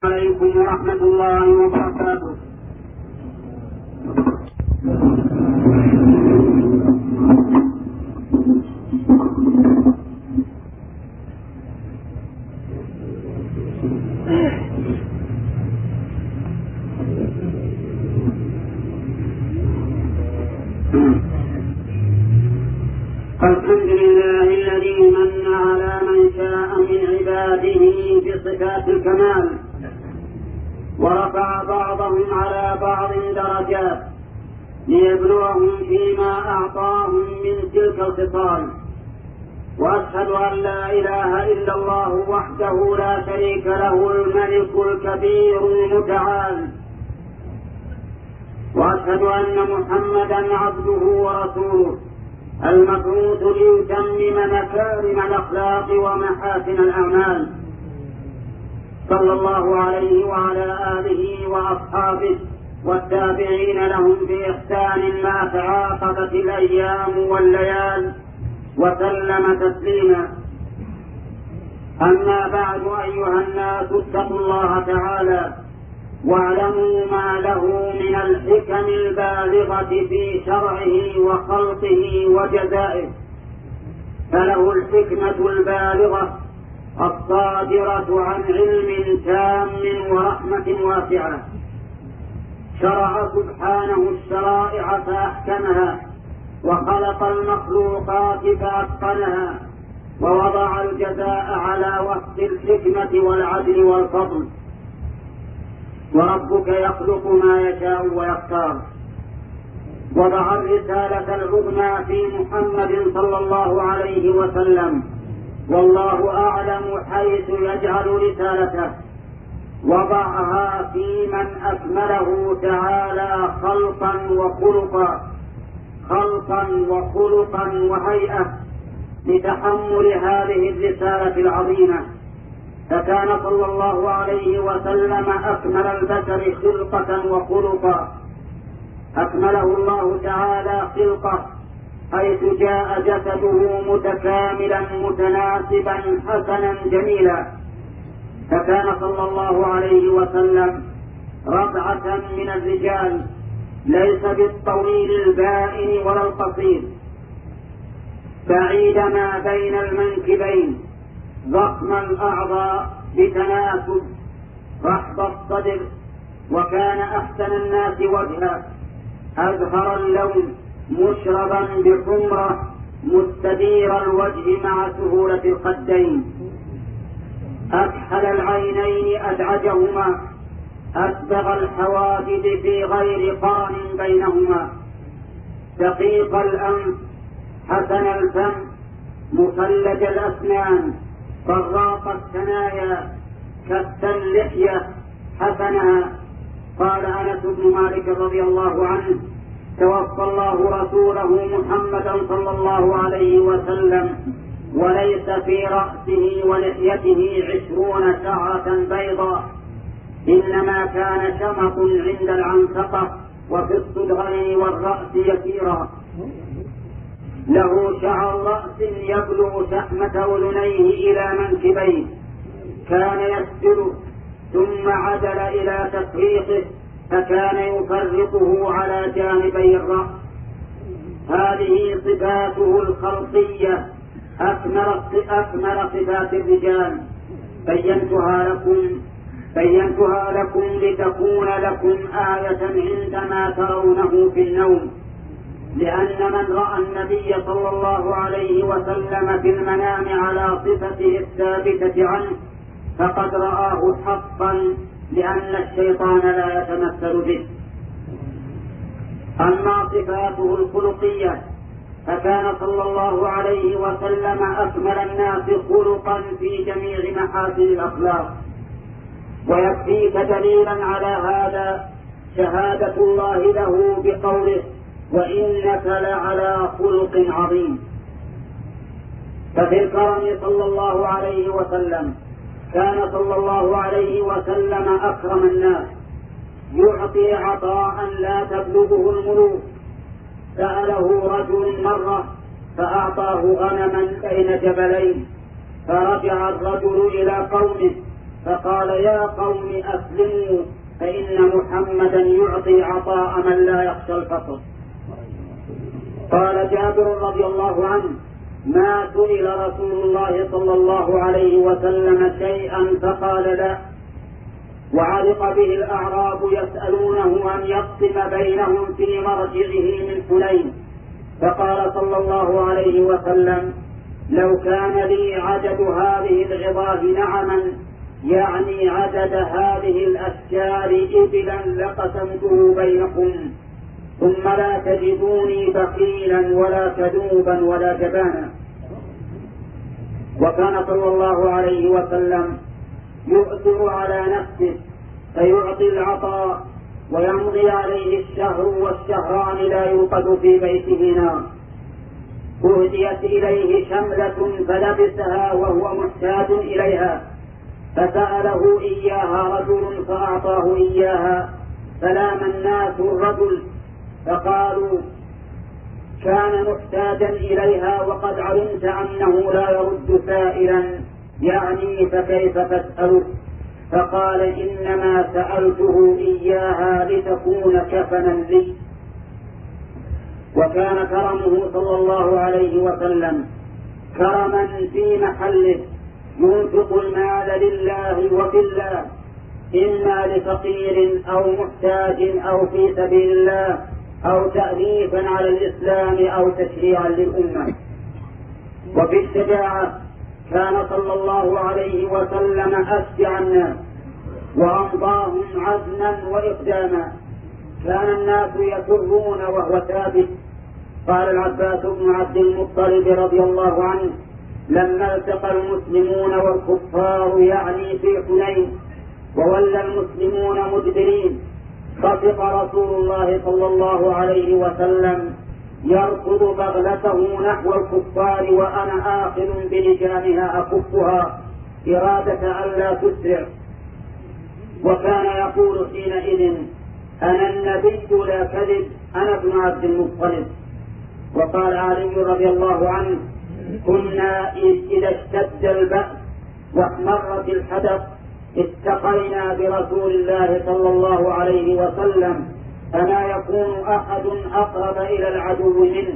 عليكم ورحمة الله وبركاته. الحمد لله الذي من على من شاء من عباده بصفات الكمال، ورفع بعضهم على بعض درجات ليبلوهم فيما أعطاهم من تلك الخصال. وأشهد أن لا إله إلا الله وحده لا شريك له الملك الكبير المتعال، وأشهد أن محمدا عبده ورسوله المبعوث ليتمم مكارم الأخلاق ومحاسن الأعمال، صلى الله عليه وعلى آله وأصحابه والتابعين لهم بإحسان ما تعاقبت الأيام والليال وسلم تسليما. أما بعد، أيها الناس اتقوا الله تعالى واعلموا ما له من الحكم البالغة في شرعه وخلقه وجزائه، فله الحكمة البالغة الصادرة عن علم تام ورحمة واسعة. شرع سبحانه الشرائع فأحكمها، وخلق المخلوقات فأتقنها، ووضع الجزاء على وفق الحكمة والعدل والفضل. وربك يخلق ما يشاء ويختار. وضع الرسالة العظمى في محمد صلى الله عليه وسلم، والله أعلم حيث يجعل رسالته. وضعها في من أكمله تعالى خلقا وخلقا وهيئة لتحمل هذه الرسالة العظيمة. فكان صلى الله عليه وسلم أكمل البشر خلقة وخلقا. أكمله الله تعالى خلقه حيث جاء جسده متكاملا متناسبا حسنا جميلا. فكان صلى الله عليه وسلم ربعة من الرجال، ليس بالطويل البائن ولا القصير، بعيد ما بين المنكبين، ضخم الأعضاء بتناسب، رحب الصدر، وكان أحسن الناس وجها، أزهر اللون، مشربا بحمرة، مستدير الوجه مع سهولة الخدين، أكحل العينين أدعجهما، أسبغ الحواجب في غير قرن بينهما، دقيق الأنف، حسن الفم، مفلج الأسنان، طراق الثنايا، كف اللحية، حسنها. قال أنس بن مالك رضي الله عنه: توفى الله رسوله محمدا صلى الله عليه وسلم وليس في رأسه ولحيته 20 شعرة بيضاء، إنما كان شمط عند العنسقة وفي الصدغين والرأس يسيرا. له شعر رأس يبلغ شحمة أذنيه إلى منكبيه، كان يسجد ثم عدل إلى تفريقه، فكان يفرقه على جانبي الرأس. هذه صفاته الخلقية، أكمل صفات الرجال. بينتها لكم لتكون لكم آية عندما ترونه في النوم، لأن من رأى النبي صلى الله عليه وسلم في المنام على صفته الثابتة عنه فقد رآه حقا، لأن الشيطان لا يتمثل به. أما صفاته الخلقية فكان صلى الله عليه وسلم أكمل الناس خلقا في جميع محاسن الأخلاق. ويكفيك دليلا على هذا شهادة الله له بقوله: وإنك لعلى خلق عظيم. ففي الكرم صلى الله عليه وسلم كان صلى الله عليه وسلم أكرم الناس، يعطي عطاء لا تبلغه الملوك. سأله رجل مرة فأعطاه غنما بين جبلين، فرجع الرجل إلى قومه فقال يا قوم أسلموا فإن محمدا يعطي عطاء من لا يخشى الفقر. قال جابر رضي الله عنه ما سئل رسول الله صلى الله عليه وسلم شيئا فقال لا، وعلق به الأعراب يسألونه أن يقسم بينهم في مرجعه من حنين، فقال صلى الله عليه وسلم لو كان لي عدد هذه العظاه نعما، يعني عدد هذه الأشجار إبلا لقسمته بينكم، ثم لا تجدوني بخيلا ولا كذوبا ولا جبانا. وكان صلى الله عليه وسلم يؤثر على نفسه فيعطي العطاء، ويمضي عليه الشهر والشهران لا يوقد في بيته نار. أهديت إليه شملة فلبسها وهو محتاج إليها، فسأله إياها رجل فأعطاه إياها، فلام الناس الرجل فقالوا كان محتاجا إليها وقد علمت أنه لا يرد سائلا، يعني فكيف تسأله؟ فقال إنما سألته إياها لتكون كفنا لي. وكان كرمه صلى الله عليه وسلم كرما في محله، ينفق المال لله وفي الله، إما لفقير أو محتاج أو في سبيل الله أو تأليفا على الإسلام أو تشريعا للأمة. وفي الشجاعة كان صلى الله عليه وسلم أشجع الناس وأمضاهم عزما وإقداما، كان الناس يسرون وهو ثابت. قال العباس بن عبد المطلب رضي الله عنه لما التقى المسلمون والكفار يعني في حنين وولى المسلمون مدبرين، خفق رسول الله صلى الله عليه وسلم يركض بغلته نحو الكفار وأنا آخذ بلجامها أكفها إرادة ألا تسرع، وكان يقول حينئذ أنا النبي لا كذب، أنا ابن عبد المطلب. وقال علي رضي الله عنه كنا إذا اشتد البأس واحمرت الحدث اتقينا برسول الله صلى الله عليه وسلم، فما يكون أحد أقرب إلى العدو منه.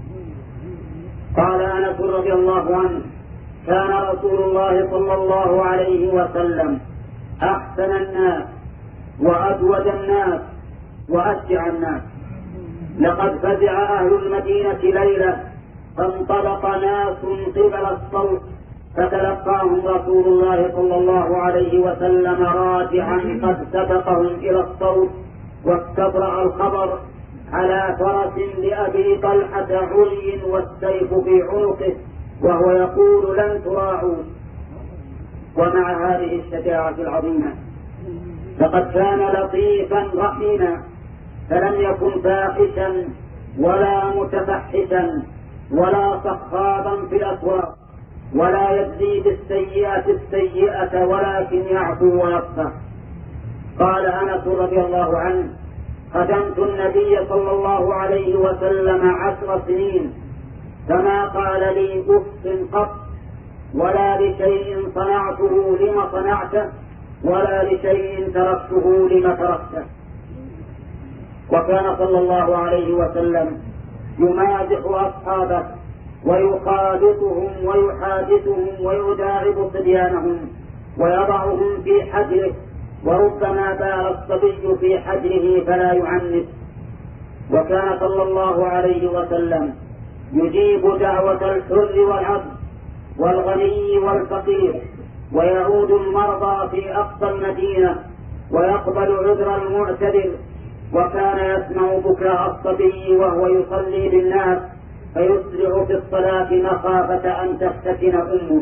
قال أنس رضي الله عنه كان رسول الله صلى الله عليه وسلم أحسن الناس وأجود الناس وأشجع الناس. لقد فزع أهل المدينة ليلة فانطلق ناس قبل الصوت، فتلقاهم رسول الله صلى الله عليه وسلم راجعا قد سبقهم إلى الصوت واستبرأ الخبر على فرس لأبي طلحة علي والسيف في عنقه وهو يقول لن تراعوا. ومع هذه الشجاعة العظيمة لقد كان لطيفا رحيما، فلم يكن فاحشا ولا متفحشا ولا صخابا في الأسواق ولا يجزي بالسيئة السيئة ولكن يعفو ويصفح. قال أنس رضي الله عنه خدمت النبي صلى الله عليه وسلم 10 سنين فما قال لي أف قط ولا لشيء صنعته لم صنعته ولا لشيء تركته لم تركته. وكان صلى الله عليه وسلم يمازح أصحابه ويخالطهم ويحادثهم ويداعب صبيانهم ويضعهم في حجره، وربما بال الصبي في حجره فلا يعنف. وكان صلى الله عليه وسلم يجيب دعوة الحر والعبد والغني والفقير، ويعود المرضى في أقصى المدينة ويقبل عذر المعتذر، وكان يسمع بكاء الصبي وهو يصلي بالناس فيسرع في الصلاة مخافة أن تفتتن أمه.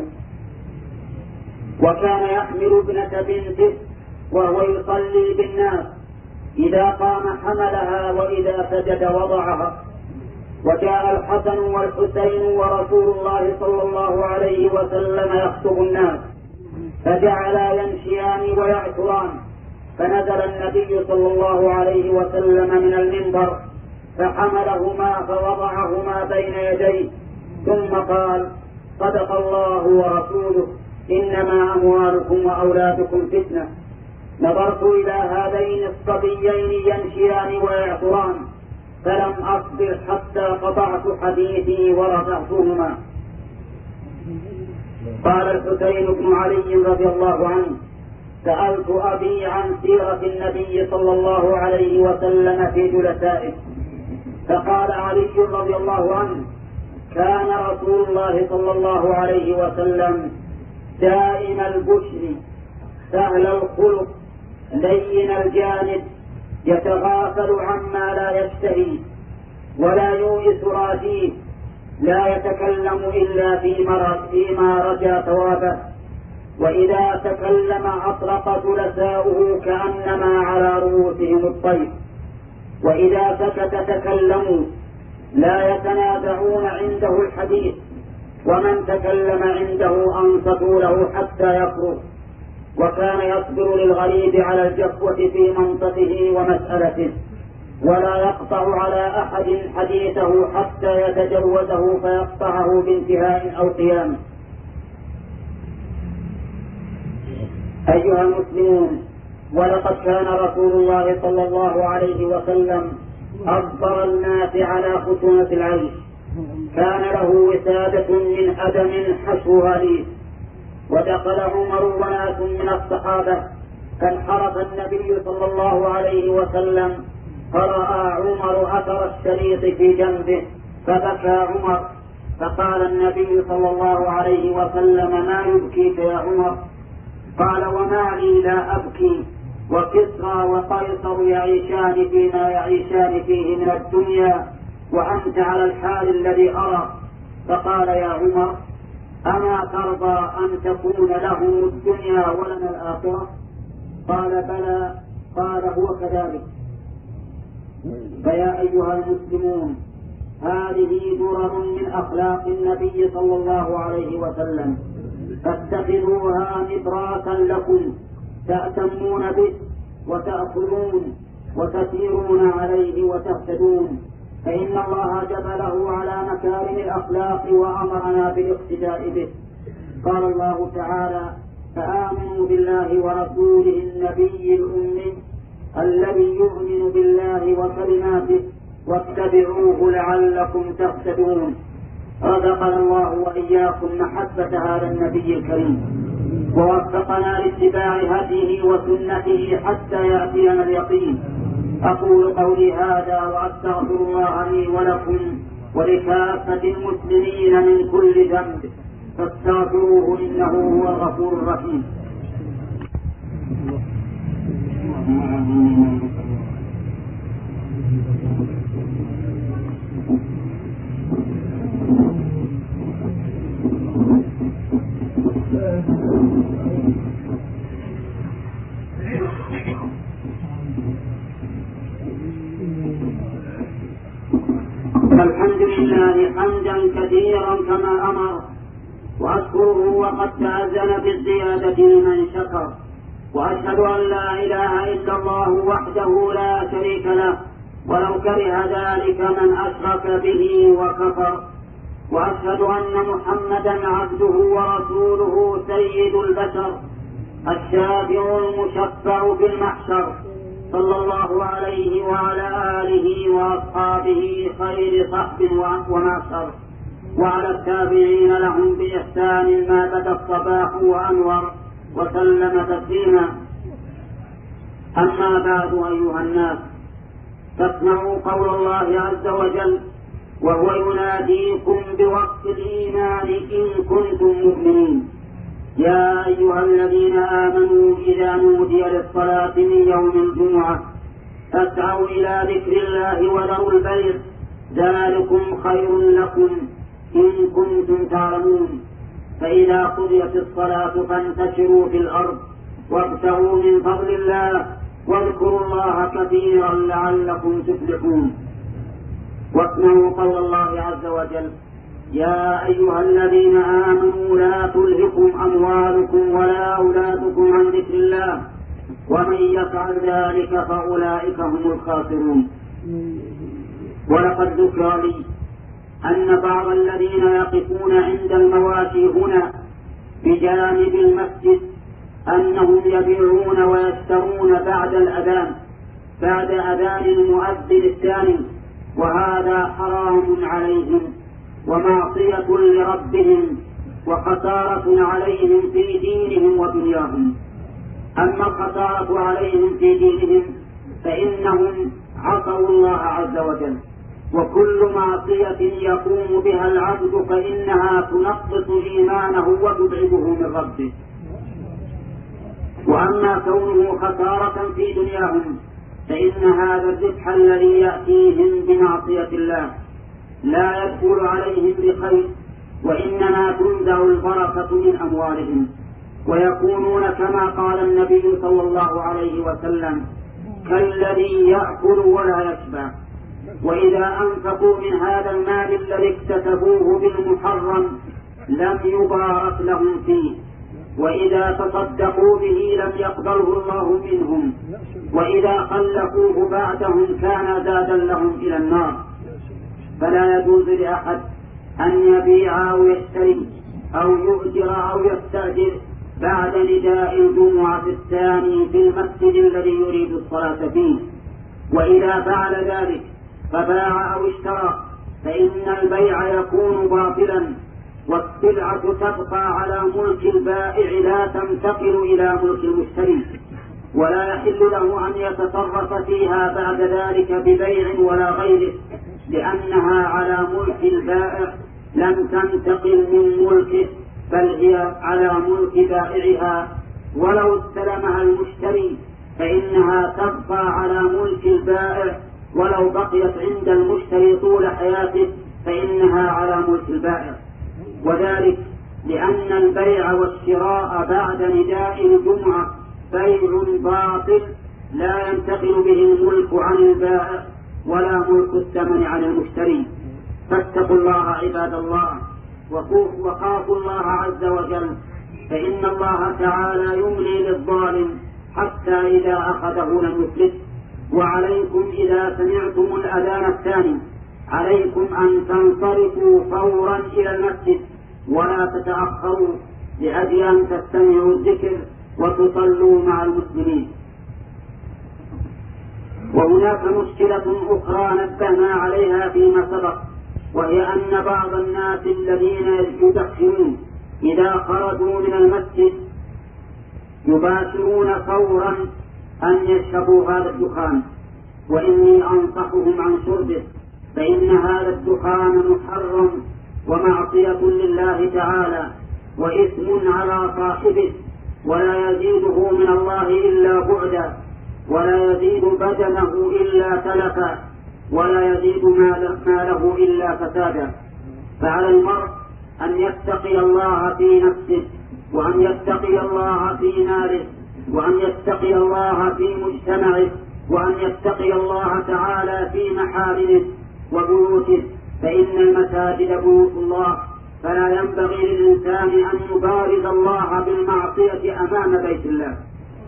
وكان يحمل ابنة بنته وهو يصلي بالناس، إذا قام حملها وإذا سجد وضعها. وجاء الحسن والحسين ورسول الله صلى الله عليه وسلم يخطب الناس، فجعلا يمشيان ويعثران، فنزل النبي صلى الله عليه وسلم من المنبر فحملهما فوضعهما بين يديه، ثم قال صدق الله ورسوله إنما أموالكم وأولادكم فتنة. نظرت إلى هذين الصبيين يمشيان ويعثران فلم أصبر حتى قطعت حديثي ورفعتهما. قال الحسين بن علي رضي الله عنه: سألت أبي عن سيرة النبي صلى الله عليه وسلم في جلسائه، فقال علي رضي الله عنه: كان رسول الله صلى الله عليه وسلم دائم البشر سهل الخلق لين الجانب، يتغافل عما لا يشتهي ولا يؤيس راجيه، لا يتكلم إلا فيما رجا ثوابه، وإذا تكلم أطلق جلساؤه كأنما على رؤوسهم الطير، وإذا سكت تكلموا لا يتنازعون عنده الحديث، ومن تكلم عنده أنصتوا له حتى يفرغ. وكان يصبر للغريب على الجفوة في منطقه ومسألته، ولا يقطع على أحد حديثه حتى يتجوزه فيقطعه بانتهاء أو قيام. أيها المسلمون، ولقد كان رسول الله صلى الله عليه وسلم أصبر الناس على خشونة العيش، كان له وسادة من أدم حشوها ليس. ودخل عمر وناس من الصحابة فانحرف النبي صلى الله عليه وسلم، فرأى عمر أثر الشريط في جنبه فبكى عمر، فقال النبي صلى الله عليه وسلم: ما يبكيك يا عمر؟ قال: وما لي لا أبكي، وكسرى وقيصر يعيشان فيما يعيشان فيه من الدنيا، وأنت على الحال الذي أرى. فقال: يا عمر، أما ترضى أن تكون لهم الدنيا ولنا الآخرة؟ قال: بلى. قال: هو كذلك. فيا أيها المسلمون، هذه درر من أخلاق النبي صلى الله عليه وسلم، فاتخذوها نبراسا لكم تأتمون به وتأخذون وتسيرون عليه وتهتدون، فإن الله جبله على مكارم الأخلاق وأمرنا بالاقتداء به. قال الله تعالى: فآمنوا بالله ورسوله النبي الأمي الذي يؤمن بالله وكلماته واتبعوه لعلكم تهتدون. رزقنا الله وإياكم محبة هذا النبي الكريم، ووفقنا لاتباع هديه وسنته حتى يأتينا اليقين. أقول قولي هذا وأستغفر الله لي ولكم ولكافة المسلمين من كل ذنب، فاستغفروه إنه هو الغفور الرحيم. الحمد لله حمدا كثيرا كما أمر، وأشكره وقد تأذن بالزيادة لمن شكر، وأشهد أن لا إله إلا الله وحده لا شريك له، ولو كره ذلك من أشرك به وكفر. وأشهد أن محمدا عبده ورسوله سيد البشر، الشافع المشفع في المحشر، صلى الله عليه وعلى آله وأصحابه خير صحب ومعشر، وعلى التابعين لهم بإحسان ما بدا الصباح وأنور، وسلم تسليما. أما بعد، أيها الناس، فاسمعوا قول الله عز وجل وهو يناديكم بوقت الإيمان إن كنتم مؤمنين: يا أيها الذين آمنوا إذا نودي للصلاة من يوم الجمعة فاسعوا إلى ذكر الله وذروا البيع، ذلكم خير لكم إن كنتم تعلمون. فإذا قضيت الصلاة فانتشروا في الأرض وابتغوا من فضل الله واذكروا الله كثيرا لعلكم تفلحون. واسمعوا قول الله عز وجل: يا أيها الذين آمنوا لا تلهكم أموالكم ولا أولادكم عن ذكر الله ومن يفعل ذلك فأولئك هم الخاسرون. ولقد ذكر لي أن بعض الذين يقفون عند المواشي هنا بجانب المسجد أنهم يبيعون ويشترون بعد أذان المؤذن الثاني، وهذا حرام عليهم ومعصية لربهم وخسارة عليهم في دينهم ودنياهم. أما الخسارة عليهم في دينهم فإنهم عصوا الله عز وجل، وكل معصية يقوم بها العبد فإنها تنقص إيمانه وتبعده من ربه. وأما كونه خسارة في دنياهم فإن هذا الربح الذي يأتيهم بمعصية الله لا يدخل عليهم بخير، وإنما تنزع البركة من أموالهم، ويكونون كما قال النبي صلى الله عليه وسلم كالذي يأكل ولا يشبع. وإذا أنفقوا من هذا المال الذي اكتسبوه بالمحرم لم يبارك لهم فيه، وإذا تصدقوا به لم يقبله الله منهم، وإذا خلفوه بعدهم كان زادا لهم إلى النار. فلا يجوز لأحد أن يبيع أو يشتري أو يؤجر أو يستأجر بعد نداء الجمعة الثاني في المسجد الذي يريد الصلاة فيه. وإذا فعل ذلك فباع أو اشترى فإن البيع يكون باطلا، والسلعة تبقى على ملك البائع لا تنتقل إلى ملك المشتري، ولا يحل له أن يتصرف فيها بعد ذلك ببيع ولا غيره، لأنها على ملك البائع لم تنتقل من ملكه بل هي على ملك بائعها. ولو استلمها المشتري فإنها تبقى على ملك البائع، ولو بقيت عند المشتري طول حياته فإنها على ملك البائع. وذلك لأن البيع والشراء بعد نداء الجمعة بيع باطل لا ينتقل به الملك عن البائع ولا ملك الثمن عن المشتري. فاتقوا الله عباد الله وخافوا الله عز وجل، فإن الله تعالى يملي للظالم حتى إذا أخذه لم يفلت. وعليكم إذا سمعتم الأذان الثاني عليكم أن تنصرفوا فورا إلى المسجد ولا تتأخروا، لأجل أن تستمعوا الذكر وتصلوا مع المسلمين. وهناك مشكلة أخرى نبهنا عليها فيما سبق، وهي أن بعض الناس الذين يدخنون إذا خرجوا من المسجد يباشرون فورا أن يشربوا هذا الدخان، وإني أنصحهم عن شربه، فإن هذا الدخان محرم ومعصية لله تعالى وإثم على صاحبه، ولا يزيده من الله إلا بعدا، ولا يزيد بدنه إلا تلفا، ولا يزيد ماله إلا فسادا. فعلى المرء أن يتقي الله في نفسه، وأن يتقي الله في ماله، وأن يتقي الله في مجتمعه، وأن يتقي الله تعالى في محارمه وبيوته، فإن المساجد بيوت الله، فلا ينبغي للإنسان أن يبارز الله بالمعصية أمام بيت الله.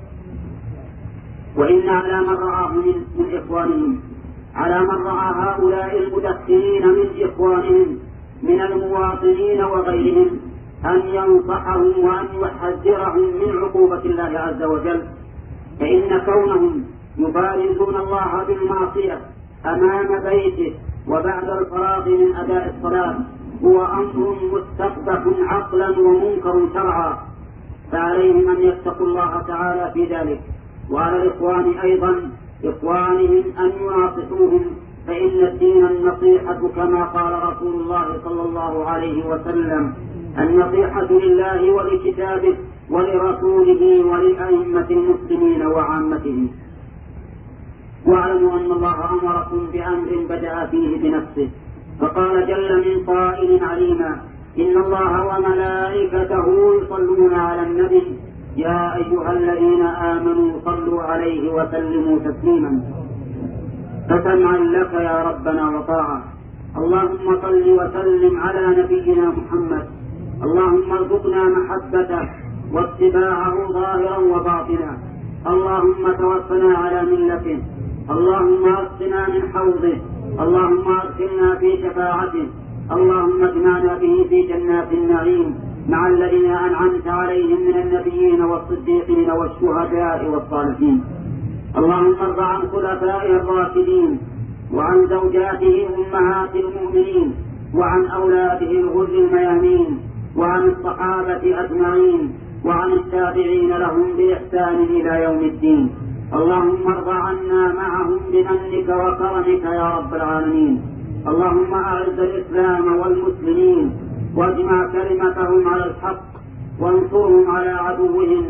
وإن على من رآه من إخوانهم، على من رأى هؤلاء المدخنين من إخوانهم من المواطنين وغيرهم أن ينصحهم وأن يحذرهم من عقوبة الله عز وجل، فإن كونهم يبارزون الله بالمعصية أمام بيته وبعد الفراغ من أداء الصلاة هو أمر مستقبح عقلا ومنكر شرعا، فعليهم أن يتقوا الله تعالى في ذلك. وعلى الإخوان أيضا إخوانهم أن يناصحوهم، فإن الدين النصيحة كما قال رسول الله صلى الله عليه وسلم: النصيحة لله ولكتابه ولرسوله ولأئمة المسلمين وعامتهم. واعلموا أن الله أمركم بأمر بدأ فيه بنفسه، فقال جل من قائل عليما: إن الله وملائكته يصلون على النبي يا أيها الذين آمنوا صلوا عليه وسلموا تسليما. فسمعا لك يا ربنا وطاعة. اللهم صل وسلم على نبينا محمد، اللهم ارزقنا محبته واتباعه ظاهرا وباطنا، اللهم توفنا على ملته، اللهم اسقنا من حوضه، اللهم ادخلنا في شفاعته، اللهم اجمعنا به في جنات النعيم، مع الذين أنعمت عليهم من النبيين والصديقين والشهداء والصالحين. اللهم ارض عن خلفائه الراشدين وعن زوجاته أمهات المؤمنين وعن أولاده الغر الميامين وعن الصحابة أجمعين وعن التابعين لهم بإحسان إلى يوم الدين. اللهم ارض عنا معهم بمنك وكرمك يا رب العالمين. اللهم أعز الإسلام والمسلمين واجمع كلمتهم على الحق وانصرهم على عدوهم.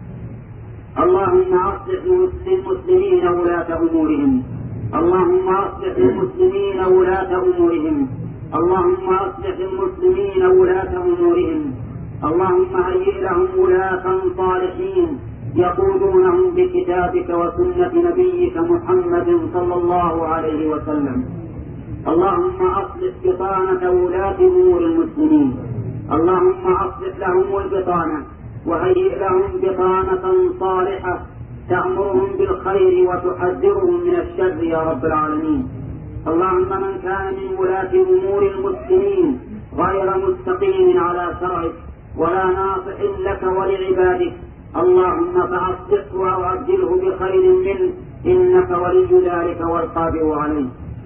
اللهم أصلح للمسلمين ولاة أمورهم. اللهم أصلح للمسلمين ولاة أمورهم. اللهم أصلح للمسلمين ولاة أمورهم. اللهم هيئ لهم ولاة صالحين يقودونهم بكتابك وسنة نبيك محمد صلى الله عليه وسلم. اللهم أصلح بطانة ولاة أمور المسلمين. اللهم أصلح لهم البطانة وهيئ لهم بطانة صالحة تأمرهم بالخير وتحذرهم من الشر يا رب العالمين. اللهم من كان من ولاة أمور المسلمين غير مستقيم على شرعك ولا ناصح لك ولعبادك اللهم فأصلحه وأعجله بخير منه إنك ولي ذلك والقادر عليه.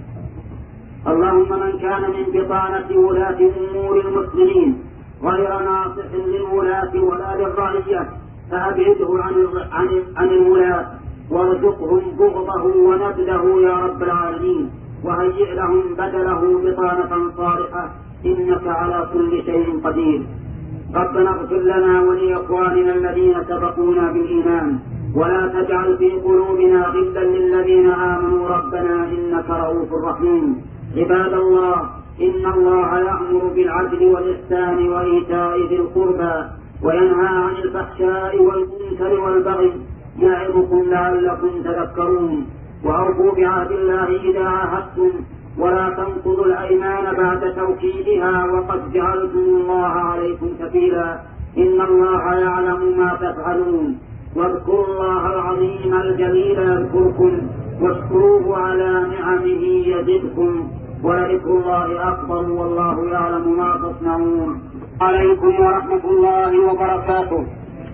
اللهم من كان من بطانة ولاة أمور المسلمين غير ناصح للولاة ولا للرعية فأبعده عن الولاة وارزقهم بغضه ونبذه يا رب العالمين وهيئ لهم بدله بطانة صالحة إنك على كل شيء قدير. ربنا اغفر لنا ولإخواننا الذين سبقونا بالإيمان ولا تجعل في قلوبنا غلا للذين آمنوا ربنا إنك رؤوف رحيم. عباد الله، إن الله يأمر بالعدل والإحسان وإيتاء ذي القربى وينهى عن الفحشاء والمنكر والبغي يعظكم لعلكم تذكرون. وأوفوا بعهد الله إذا عاهدتم ولا تنقضوا الأيمان بعد توكيدها وقد جعلتم الله عليكم كفيلا إن الله يعلم ما تفعلون. واذكروا الله العظيم الجليل يذكركم واشكروه على نعمه يزدكم ولذكر الله أكبر والله يعلم ما تصنعون. عليكم ورحمة الله وبركاته.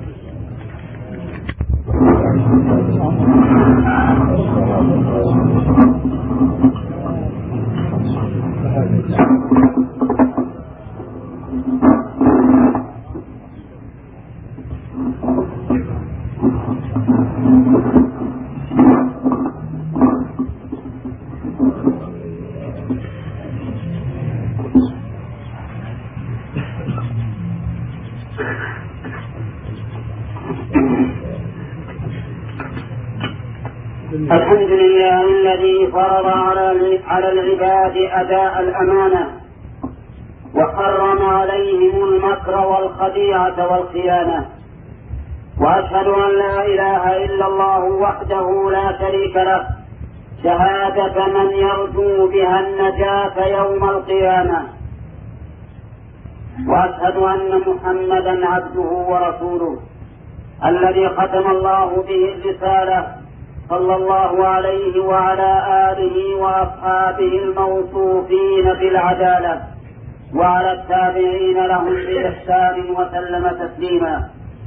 الحمد لله الذي فرض على العباد أداء الأمانة وحرم عليهم المكر والخديعة والخيانة. وأشهد أن لا إله إلا الله وحده لا شريك له شهادة من يرجو بها النجاة يوم القيامة. وأشهد أن محمدا عبده ورسوله الذي ختم الله به الرسالة صلى الله عليه وعلى آله وأصحابه الموصوفين بالعدالة وعلى التابعين لهم بإحسان وسلم تسليما.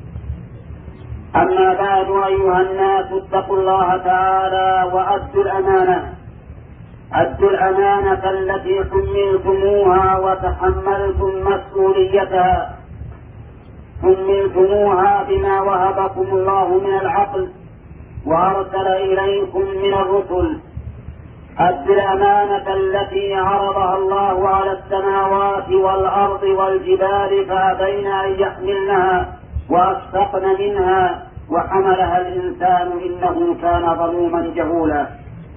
أما بعد أيها الناس اتقوا الله تعالى وأدوا الأمانة. أدوا الأمانة التي حملتموها وتحملتم مسؤوليتها. حملتموها بما وهبكم الله من العقل وأرسل إليكم من الرسل. أدوا الأمانة التي عرضها الله على السماوات والأرض والجبال فأبين أن يحملنها وأشفقن منها وحملها الإنسان إنه كان ظلوما جهولا.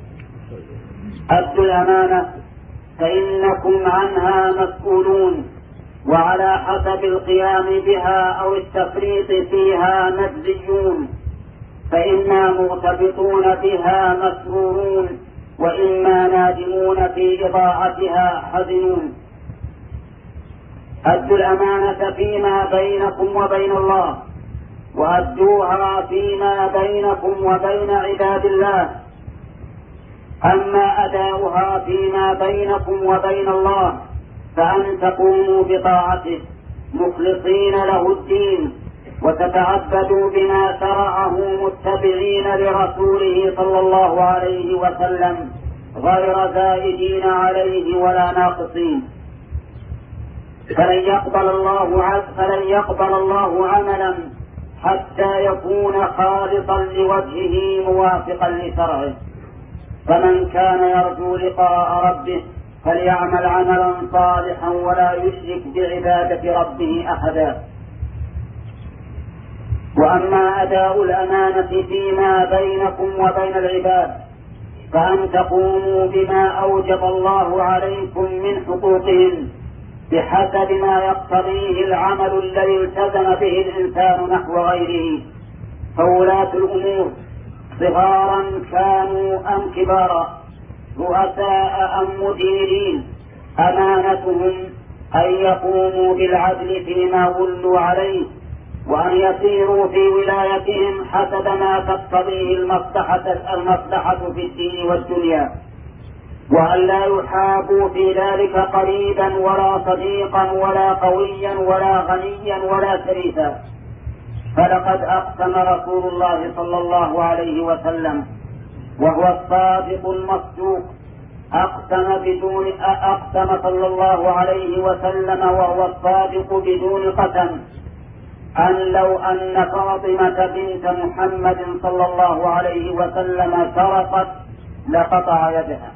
أدوا الأمانة فإنكم عنها مسؤولون وعلى حسب القيام بها أو التفريط فيها مجزيون، فإنا مرتبطون بها مسرورون وإما نادمون في إضاعتها حزنون. أدوا الأمانة فيما بينكم وبين الله وأدوها فيما بينكم وبين عباد الله. أما أداؤها فيما بينكم وبين الله فأن تقوموا بطاعته مخلصين له الدين، وتتعبدوا بما شرعه متبعين لرسوله صلى الله عليه وسلم غير زائدين عليه ولا ناقصين. فلن يقبل الله عملا حتى يكون خالصا لوجهه موافقا لشرعه. فمن كان يرجو لقاء ربه فليعمل عملا صالحا ولا يشرك بعبادة ربه أحدا. وأما أداء الأمانة فيما بينكم وبين العباد فأن تقوموا بما أوجب الله عليكم من حقوقهم بحسب ما يقتضيه العمل الذي التزم به الإنسان نحو غيره. فولاة الأمور صغارا كانوا أم كبارا، رؤساء أم مديرين، أمانتهم أن يقوموا بالعدل فيما ولوا عليه، وأن يسيروا في ولايتهم حسب ما تقتضيه المصلحة في الدين والدنيا، وأن لا يحابوا في ذلك قريبا ولا صديقا ولا قويا ولا غنيا ولا شريفا. فلقد أقسم رسول الله صلى الله عليه وسلم وهو الصادق المصدوق، أقسم صلى الله عليه وسلم وهو الصادق بدون قسم أن لو أن فاطمة بنت محمد صلى الله عليه وسلم سرقت لقطع يدها.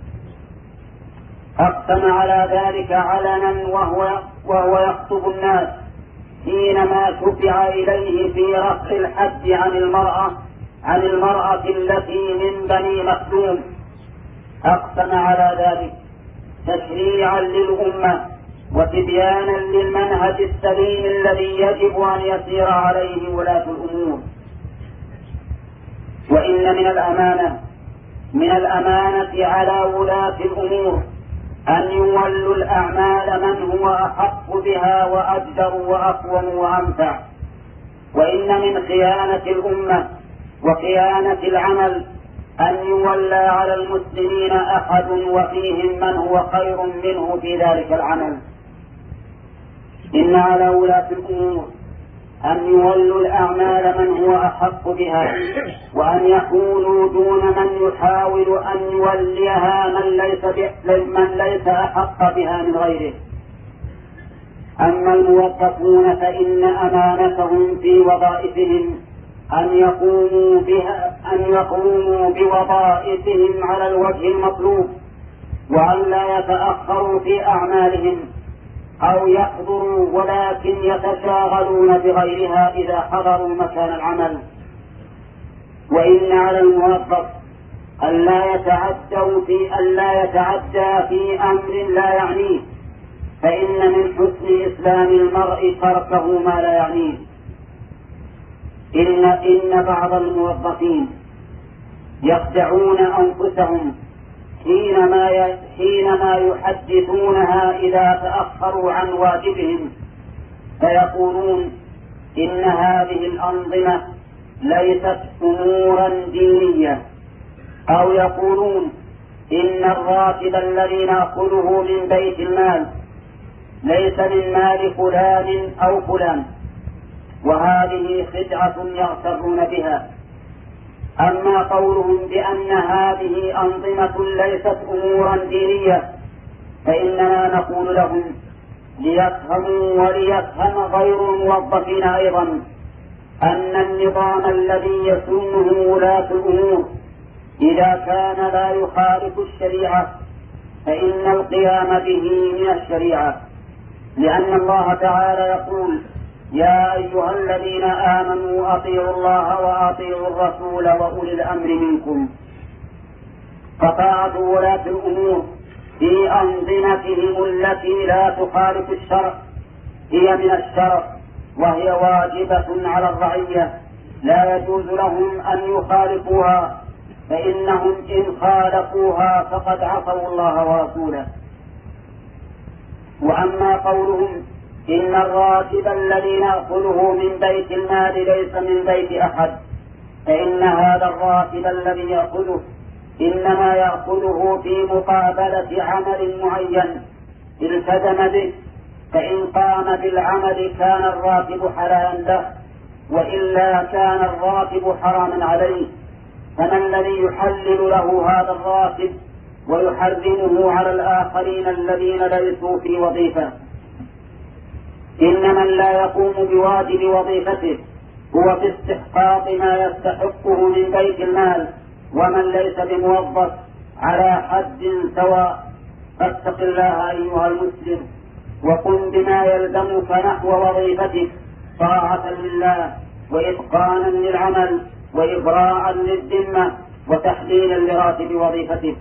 أقسم على ذلك علنا وهو يخطب الناس حينما شفع إليه في رفع الحد عن المرأة التي من بني مخزوم. أقسم على ذلك تشريعا للأمة وتبيانا للمنهج السليم الذي يجب أن يسير عليه ولاة الأمور. وإن من الأمانة على ولاة الأمور أن يولوا الأعمال من هو أحق بها وأجدر وأقوم وأنفع. وإن من خيانة الأمة وخيانة العمل أن يولى على المسلمين أحد وفيهم من هو خير منه في ذلك العمل. إن على ولاة الأمور أن يولوا الأعمال من هو أحق بها، وأن يكونوا دون من يحاول أن يوليها من ليس أحق بها من غيره. أما الموظفون فإن أمانتهم في وظائفهم أن يقوموا بوظائفهم على الوجه المطلوب، وأن لا يتأخروا في أعمالهم أو يحضروا ولكن يتشاغلون بغيرها إذا حضروا مكان العمل. وإن على الموظف أن لا يتعدى في أمر لا يعنيه، فإن من حسن إسلام المرء تركه ما لا يعنيه. إن بعض الموظفين يخدعون أنفسهم حينما يحدثونها إذا تأخروا عن واجبهم، فيقولون إن هذه الأنظمة ليست أمورا دينية، أو يقولون إن الراتب الذي نأخذه من بيت المال ليس من مال فلان أو فلان، وهذه خدعة يغترون بها. أما قولهم بأن هذه أنظمة ليست أمورا دينية فإننا نقول لهم ليفهموا وليفهم غير الموظفين أيضا أن النظام الذي يسنه ولاة الأمور إذا كان لا يخالف الشريعة فإن القيام به من الشريعة، لأن الله تعالى يقول: يا أيها الذين آمنوا أطيعوا الله وأطيعوا الرسول وأولي الأمر منكم. فطاعة ولاة الأمور في أنظمتهم التي لا تخالف الشرع هي من الشرع، وهي واجبة على الرعية، لا يجوز لهم أن يخالفوها، فإنهم إن خالفوها فقد عصوا الله ورسوله. وأما قولهم إن الراتب الذي نأخذه من بيت المال ليس من بيت أحد، فإن هذا الراتب الذي يأخذه إنما يأخذه في مقابلة عمل معين التزم به، فإن قام بالعمل كان الراتب حلالا له، وإلا كان الراتب حراما عليه. فما الذي يحلل له هذا الراتب ويحرمه على الآخرين الذين ليسوا في وظيفة؟ إن من لا يقوم بواجب وظيفته هو في استحقاق ما يستحقه من بيت المال، ومن ليس بموظف على حد سواء. فاتق الله أيها المسلم، وقم بما يلزمك نحو وظيفتك طاعة لله وإتقانا للعمل وإبراء للذمة وتحليلا لراتب وظيفتك.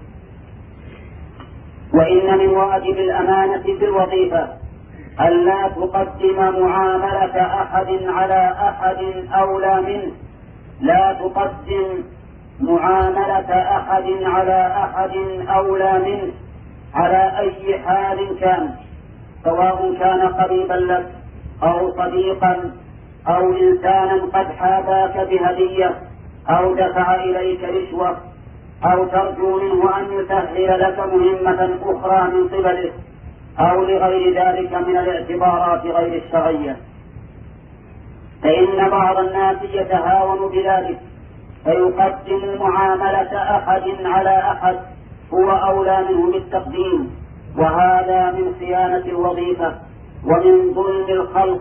وإن من واجب الأمانة في الوظيفة ألا تقدم معاملة أحد على أحد أولى منه. لا تقدم معاملة أحد على أحد أولى منه على أي حال كان، سواء كان قريبا لك أو صديقا أو إنسانا قد حاباك بهدية أو دفع إليك رشوة أو ترجو منه أن يسهل لك مهمة أخرى من قبله أو لغير ذلك من الاعتبارات غير الشرعية. فإن بعض الناس يتهاون بذلك فيقدم معاملة أحد على أحد هو أولى منه بالتقديم، وهذا من خيانة الوظيفة ومن ظلم الخلق.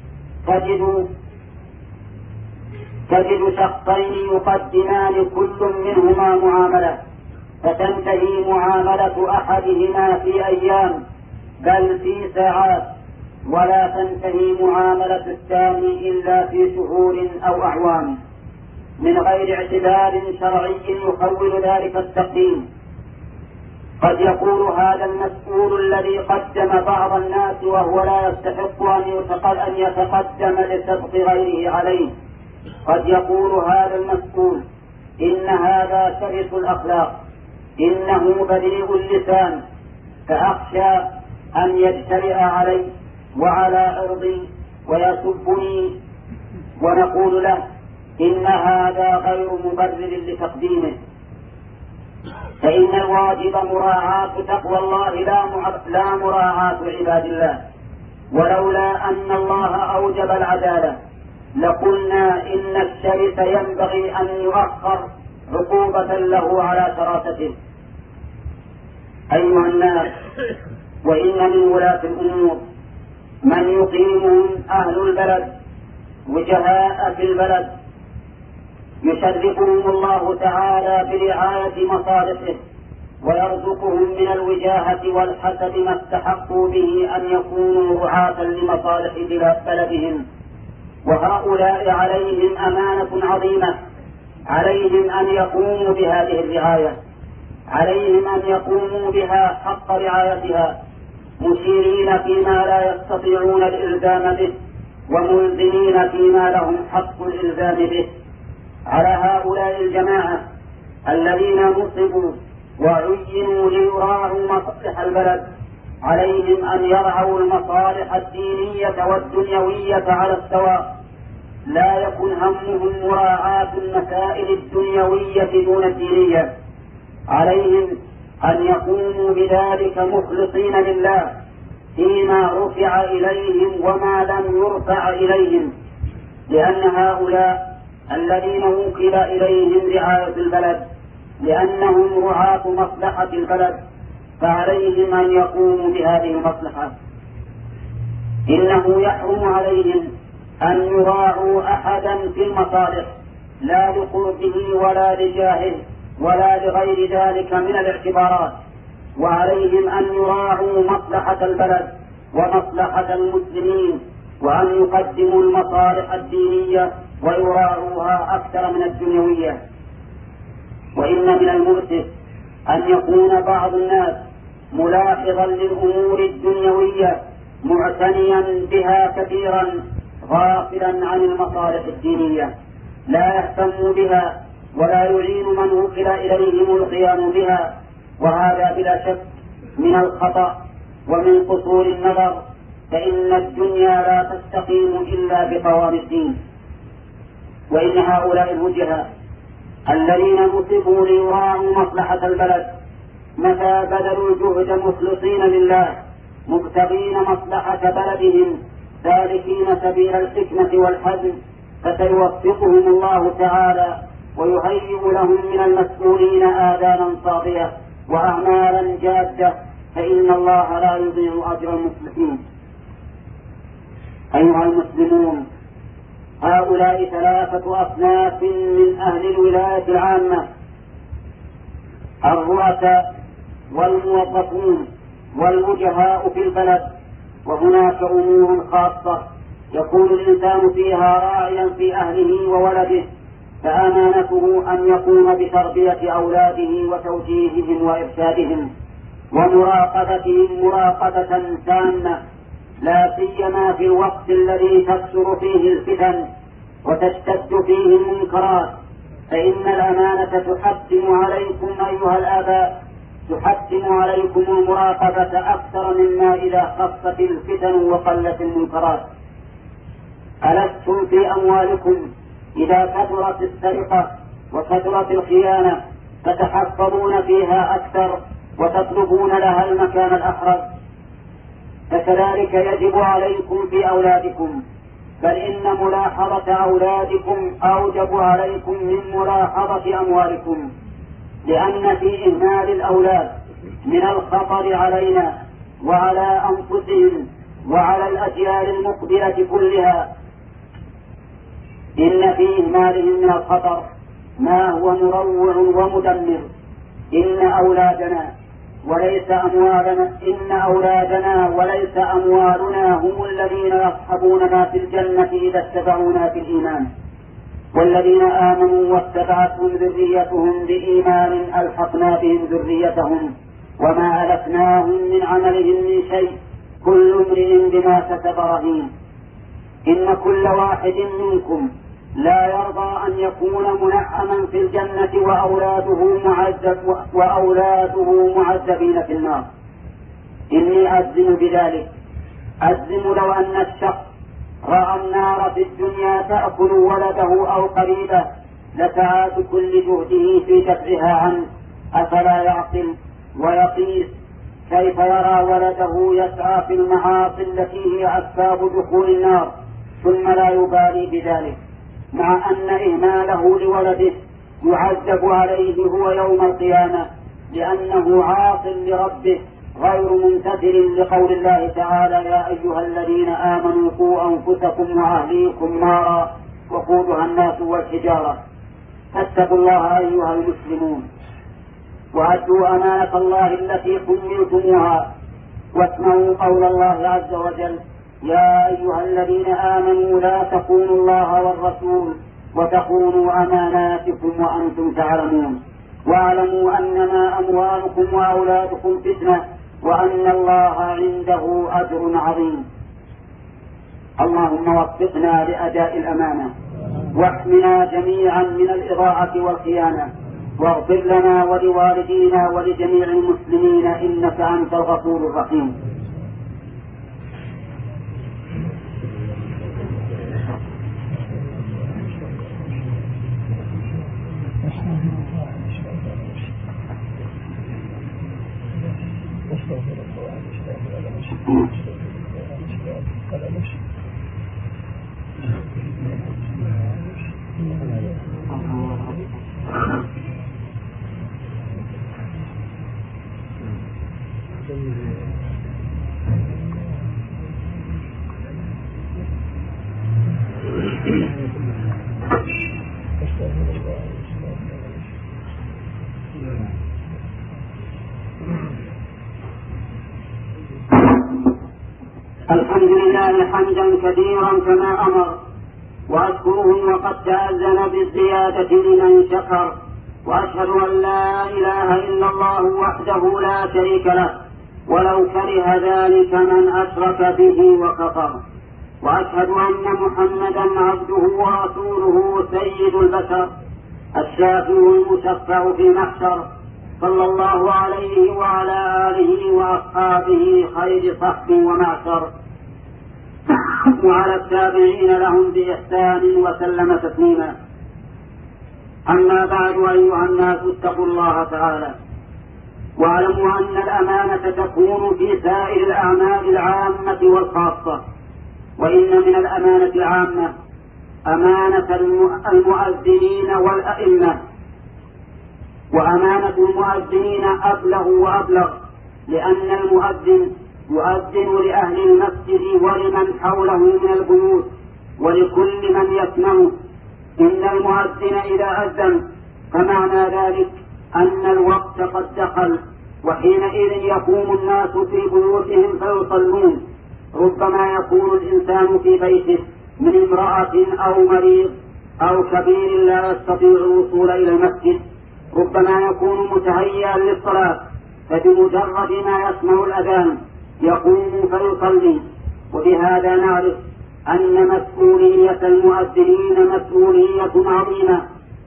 تجد شخصين يقدمان كل منهما معاملة، فتنتهي معاملة أحدهما في أيام بل في ساعات، ولا تنتهي معاملة الثاني إلا في شهور أو أعوام، من غير اعتبار شرعي يخول ذلك التقديم. قد يقول هذا المسؤول الذي قدم بعض الناس وهو لا يستحق أن يتقدم لسبق غيره عليه، قد يقول هذا المسؤول إن هذا شرس الأخلاق، إنه بذيء اللسان، فأخشى أن يجترئ علي وعلى عرضي ويسبني، ونقول له إن هذا غير مبرر لتقديمه. فإن الواجب مراعاة تقوى الله لا مراعاة عباد الله. ولولا أن الله أوجب العدالة لقلنا إن الشرس ينبغي أن يؤخر عقوبة له على شراسته. أيها الناس، وإن من ولاة الأمور من يقيمهم أهل البلد وجهاء في البلد يشرفهم الله تعالى برعاية مصالحه ويرزقهم من الوجاهة والحسب ما استحقوا به أن يكونوا رعاة لمصالح بلدهم، وهؤلاء عليهم أمانة عظيمة، عليهم أن يقوموا بهذه الرعاية، عليهم أن يقوموا بها حق رعايتها، مشيرين فيما لا يستطيعون الإلزام به وملزمين فيما لهم حق الإلزام به. على هؤلاء الجماعة الذين نصبوا وعينوا ليراعوا مصالح البلد عليهم أن يرعوا المصالح الدينية والدنيوية على السواء، لا يكن همهم مراعاة المسائل الدنيوية دون الدينية. عليهم أن يقوموا بذلك مخلصين لله فيما رفع إليهم وما لم يرفع إليهم، لأن هؤلاء الذين وكل إليهم رعاية البلد لأنهم رعاة مصلحة البلد، فعليهم أن يقوموا بهذه المصلحة. إنه يحرم عليهم أن يراعوا أحدا في المصالح لا لقربه ولا لجاهه ولا لغير ذلك من الاعتبارات، وعليهم أن يراعوا مصلحة البلد ومصلحة المسلمين، وأن يقدموا المصالح الدينية ويراعوها أكثر من الدنيوية. وإن من المؤسف أن يكون بعض الناس ملاحظا للأمور الدنيوية معتنيا بها كثيرا غافلا عن المصالح الدينية، لا يهتم بها ولا يعين من وكل إليهم القيام بها، وهذا بلا شك من الخطأ ومن قصور النظر، فإن الدنيا لا تستقيم إلا بقوام الدين. وإن هؤلاء الوجهاء الذين نصبوا ليراعوا مصلحة البلد متى بذلوا الجهد مخلصين لله مبتغين مصلحة بلدهم سالكين سبيل الحكمة والحزم، فسيوفقهم الله تعالى ويهيئ لهم من المسؤولين آذانا صاغية وأعمالا جادة، فإن الله لا يضيع أجر المصلحين. أيها المسلمون، هؤلاء 3 أصناف من أهل الولاية العامة: الرؤساء والموظفون والوجهاء في البلد. وهناك أمور خاصة يكون الإنسان فيها راعيا في أهله وولده، فأمانته أن يقوم بتربية أولاده وتوجيههم وإرشادهم ومراقبتهم مراقبة تامة، لا سيما في الوقت الذي تكثر فيه الفتن وتشتد فيه المنكرات، فإن الأمانة تحتم عليكم أيها الآباء، تحتم عليكم المراقبة أكثر مما إذا خفت الفتن وقلت المنكرات. ألستم في أموالكم إذا كثرت السرقة وكثرت الخيانة تتحفظون فيها أكثر وتطلبون لها المكان الأحرز؟ فكذلك يجب عليكم في أولادكم، بل إن ملاحظة أولادكم أوجب عليكم من ملاحظة أموالكم، لأن في إهمال الأولاد من الخطر علينا وعلى أنفسهم وعلى الأجيال المقبلة كلها. إن في إهمالهم من الخطر ما هو مروع ومدمر. إن أولادنا وليس أموالنا هم الذين يصحبوننا في الجنة إذا اتبعونا في الإيمان، والذين آمنوا واتبعتهم ذريتهم بإيمان ألحقنا بهم ذريتهم وما ألفناهم من عملهم من شيء، كل امرئ بما كسب رهين. إن كل واحد منكم لا يرضى أن يكون منعما في الجنة وأولاده معذبين في النار. إني أجزم بذلك، أجزم لو أن الشخص رأى النار في الدنيا تأكل ولده أو قريبه لسعى بكل جهده في دفعها عنه، أفلا يعقل ويقيس كيف يرى ولده يسعى في المعاصي التي هي أسباب دخول النار ثم لا يبالي بذلك، مع أن إهماله لولده يعذب عليه هو يوم القيامة لأنه عاص لربه غير ممتثل لقول الله تعالى: يا أيها الذين آمنوا قوا أنفسكم وأهليكم نارا وقودها الناس والحجارة. فاتقوا الله أيها المسلمون وأدوا أمانة الله التي حملتموها، واسمعوا قول الله عز وجل: يا أيها الذين آمنوا لا تخونوا الله والرسول وتخونوا أماناتكم وأنتم تعلمون، واعلموا أنما أموالكم وأولادكم فتنة وأن الله عنده أجر عظيم. اللهم وفقنا لأداء الأمانة، واحمنا جميعا من الإضاعة والخيانة، واغفر لنا ولوالدينا ولجميع المسلمين إنك أنت الغفور الرحيم. الحمد لله حمدا كثيرا كما أمر، وأشكره وقد تأذن بالزيادة لمن شكر، وأشهد أن لا إله إلا الله وحده لا شريك له ولو كره ذلك من أشرك به وكفر، وأشهد أن محمدا عبده ورسوله سيد البشر الشافع المشفع في محشر، صلى الله عليه وعلى آله وأصحابه خير صحب ومعشر، وعلى التابعين لهم بإحسان وسلم تسليما. أما بعد، أيها الناس اتقوا الله تعالى واعلموا أن الأمانة تكون في سائر الأعمال العامة والخاصة، وإن من الأمانة العامة أمانة المؤذنين والأئمة، وأمانة المؤذنين أبلغ وأبلغ، لأن المؤذن يؤذن لأهل المسجد ولمن حوله من البيوت ولكل من يسمعه. إن المؤذن إذا أذن فمعنى ذلك أن الوقت قد دخل، وحينئذ يقوم الناس في بيوتهم فيصلون. ربما يكون الإنسان في بيته من امرأة أو مريض أو كبير لا يستطيع الوصول إلى المسجد، ربما يكون متهيئا للصلاة، فبمجرد ما يسمع الأذان يقوم فيصلي. وبهذا نعرف أن مسؤولية المؤذنين مسؤولية عظيمة،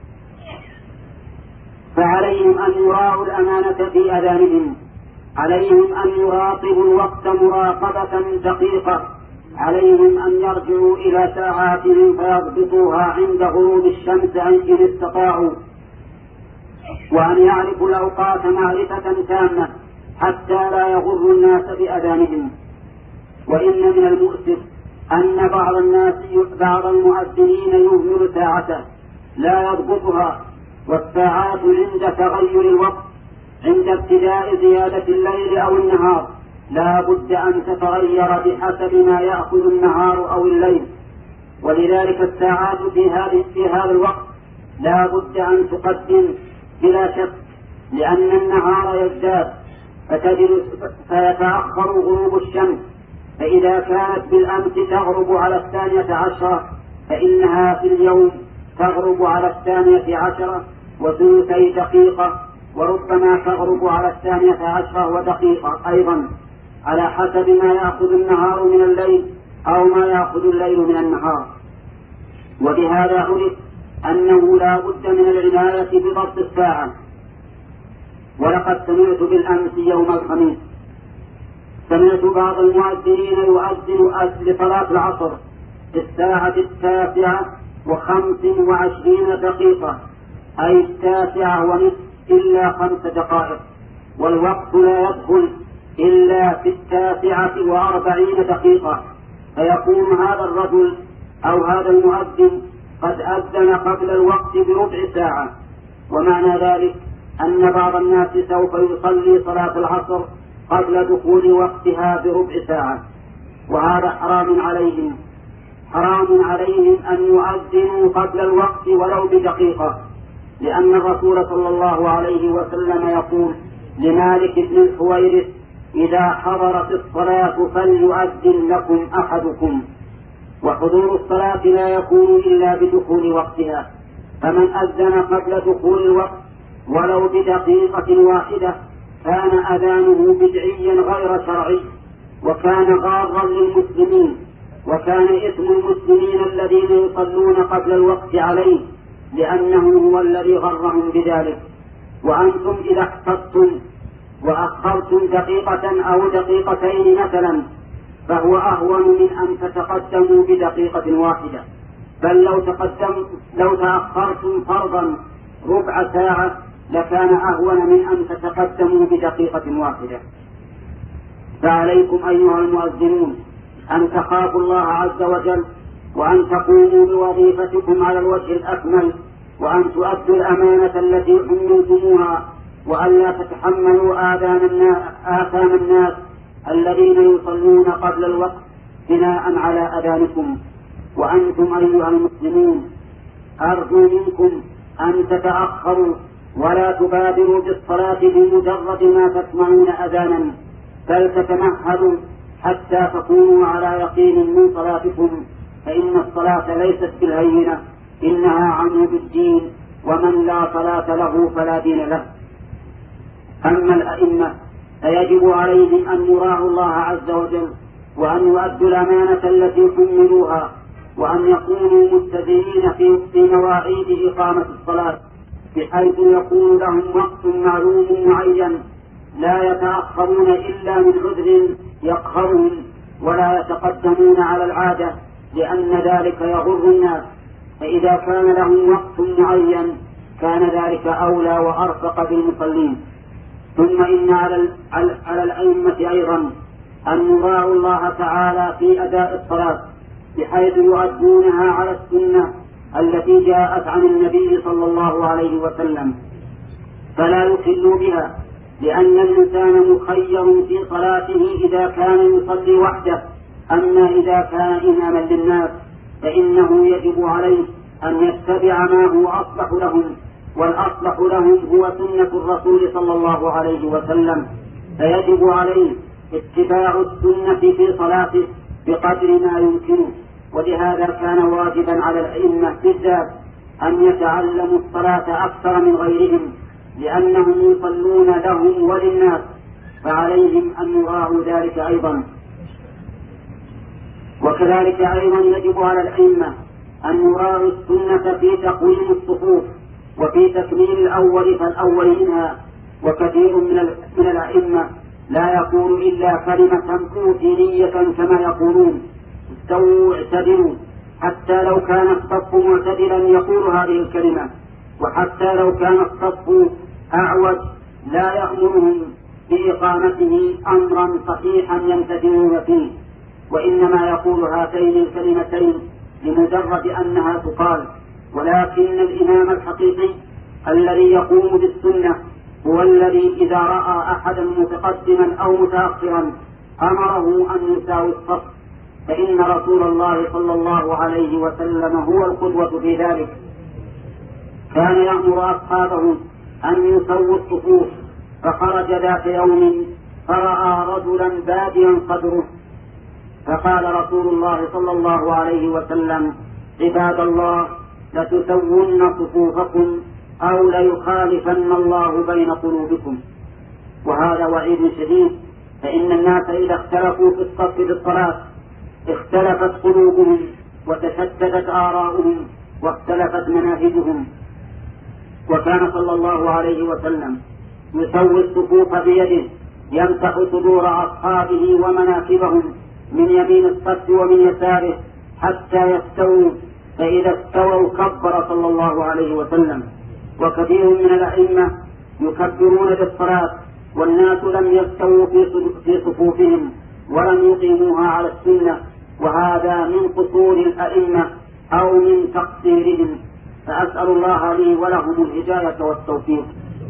فعليهم أن يراعوا الأمانة في أذانهم، عليهم أن يراقبوا الوقت مراقبة دقيقة، عليهم أن يرجعوا إلى ساعاتهم فيضبطوها عند غروب الشمس إن استطاعوا، وأن يعرفوا الأوقات معرفة تامة حتى لا يغر الناس بأذانهم. وإن من المؤسف أن بعض المؤذنين يهمل ساعته لا يضبطها، والساعات عند تغير الوقت عند ابتداء زيادة الليل أو النهار لا بد أن تتغير بحسب ما يأخذ النهار أو الليل، ولذلك الساعات في هذا الوقت لا بد أن تقدم بلا شك، لأن النهار يزداد فيتأخر غروب الشمس، فإذا كانت بالأمس تغرب على 12 فإنها في اليوم تغرب على 12 وثلثي دقيقة، وربما تغرب على 12 ودقيقة أيضا، على حسب ما يأخذ النهار من الليل أو ما يأخذ الليل من النهار. وبهذا عرف أنه لا بد من العناية بضبط الساعة. ولقد سمعت بالأمس يوم الخميس سمعت بعض المؤذنين يؤذن لصلاة العصر الساعة 9:25 أي 9:30 إلا 5 دقائق، والوقت لا يدخل إلا في 49 فيكون هذا الرجل أو هذا المؤذن قد أذن قبل الوقت بربع ساعة. ومعنى ذلك أن بعض الناس سوف يصلي صلاة العصر قبل دخول وقتها بربع ساعة، وهذا حرام عليهم أن يؤذنوا قبل الوقت ولو بدقيقة، لأن الرسول صلى الله عليه وسلم يقول لمالك بن الحويرث: إذا حضرت الصلاة فليؤذن لكم أحدكم. وحضور الصلاة لا يكون إلا بدخول وقتها، فمن أذن قبل دخول الوقت ولو بدقيقة واحدة كان أذانه بدعيا غير شرعي، وكان غارا للمسلمين، وكان إثم المسلمين الذين يصلون قبل الوقت عليه، لأنه هو الذي غرهم بذلك. وأنتم إذا احتطتم وأخرتم دقيقة أو دقيقتين مثلا فهو أهون من أن تتقدموا بدقيقة واحدة، بل لو تأخرتم فرضا ربع ساعة لكان أهون من أن تتقدموا بدقيقة واحدة. فعليكم أيها المؤذنون أن تخافوا الله عز وجل، وأن تقوموا بوظيفتكم على الوجه الأكمل، وأن تؤدوا الأمانة التي حملتموها، وأن لا تتحملوا آثام الناس الذين يصلون قبل الوقت بناء على أذانكم. وأنتم أيها المسلمون أرجو منكم أن تتأخروا ولا تبادروا بالصلاة بمجرد ما تسمعون أذانا، بل تتمهلوا حتى تكونوا على يقين من صلاتكم، فإن الصلاة ليست بالهينة، إنها عمود الدين، ومن لا صلاة له فلا دين له. أما الأئمة فيجب عليهم أن يراعوا الله عز وجل، وأن يؤدوا الأمانة التي حملوها، وأن يكونوا متزنين في مواعيد إقامة الصلاة، بحيث يكون لهم وقت معلوم معين لا يتأخرون إلا من عذر يقهرهم، ولا يتقدمون على العادة، لأن ذلك يغر الناس. فإذا كان لهم وقت معين كان ذلك أولى وأرفق بالمصلين. ثم إن على الأئمة أيضا أن يراعوا الله تعالى في أداء الصلاة بحيث يؤدونها على السنة التي جاءت عن النبي صلى الله عليه وسلم، فلا يخلوا بها، لأن الإنسان مخير في صلاته إذا كان يصلي وحده. أما إذا كان إماما للناس فإنه يجب عليه أن يتبع ما هو أصلح لهم، والأصلح لهم هو سنة الرسول صلى الله عليه وسلم، فيجب عليه اتباع السنة في صلاته بقدر ما يمكنه. ولهذا كان واجبا على الأئمة بالذات أن يتعلموا الصلاة أكثر من غيرهم، لأنهم يصلون لهم وللناس، فعليهم أن يراعوا ذلك أيضا. وكذلك أيضا يجب على الأئمة أن يراعوا السنة في تقويم الصفوف وفي تكميل الأول فالأول منها. وكثير من الأئمة لا يقول إلا كلمة روتينية كما يقولون استووا اعتدلوا، حتى لو كان الصف معتدلا يقول هذه الكلمة، وحتى لو كان الصف أعوج لا يأمرهم بإقامته أمرا صحيحا يمتثلون فيه، وإنما يقول هاتين الكلمتين لمجرد أنها تقال. ولكن الإمام الحقيقي الذي يقوم بالسنة هو الذي إذا رأى أحدا متقدما أو متأخرا أمره أن يساوي الصف، فإن رسول الله صلى الله عليه وسلم هو القدوة في ذلك. كان يأمر أصحابه أن يسووا الصفوف، فخرج ذات يوم فرأى رجلا باديا صدره، فقال رسول الله صلى الله عليه وسلم: عباد الله، لتسون صفوفكم أو ليخالفن الله بين قلوبكم. وهذا وعيد شديد، فإن الناس إذا اختلفوا في الصف في الصلاة اختلفت قلوبهم وتشتتت آراؤهم واختلفت مناهجهم. وكان صلى الله عليه وسلم يسوي الصفوف بيده، يمسح صدور أصحابه ومناكبهم من يمين الصف ومن يساره حتى يستووا، فإذا استووا كبر صلى الله عليه وسلم. وكثير من الأئمة يكبرون بالصلاة والناس لم يستووا في صفوفهم ولم يقيموها على السنة، وهذا من قصور الأئمة أو من تقصيرهم، فأسأل الله لي ولهم الهداية والتوفيق.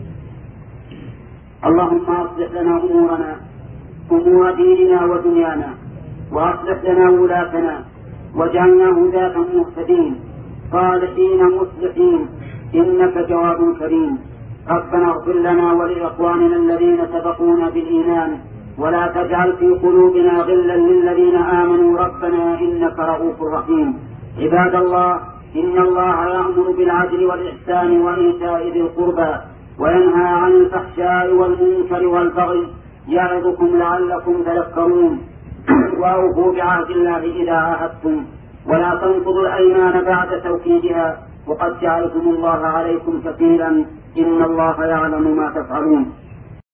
اللهم أصلح لنا أمور ديننا ودنيانا، وأصلح لنا ولاتنا، واجعلنا هداة مهتدين صالحين مصلحين، إنك جواد كريم. ربنا اغفر لنا ولإخواننا الذين سبقونا بالإيمان، ولا تجعل في قلوبنا غلا للذين آمنوا ربنا إنك رؤوف رحيم. عباد الله، إن الله يأمر بالعدل والإحسان وإيتاء ذي القربى وينهى عن الفحشاء والمنكر والبغي، يعظكم لعلكم تذكرون. وأوفوا بعهد الله إذا عاهدتم، ولا تنقضوا الأيمان بعد توكيدها، وقد جعلكم الله عليكم كفيلا، إن الله يعلم ما تفعلون.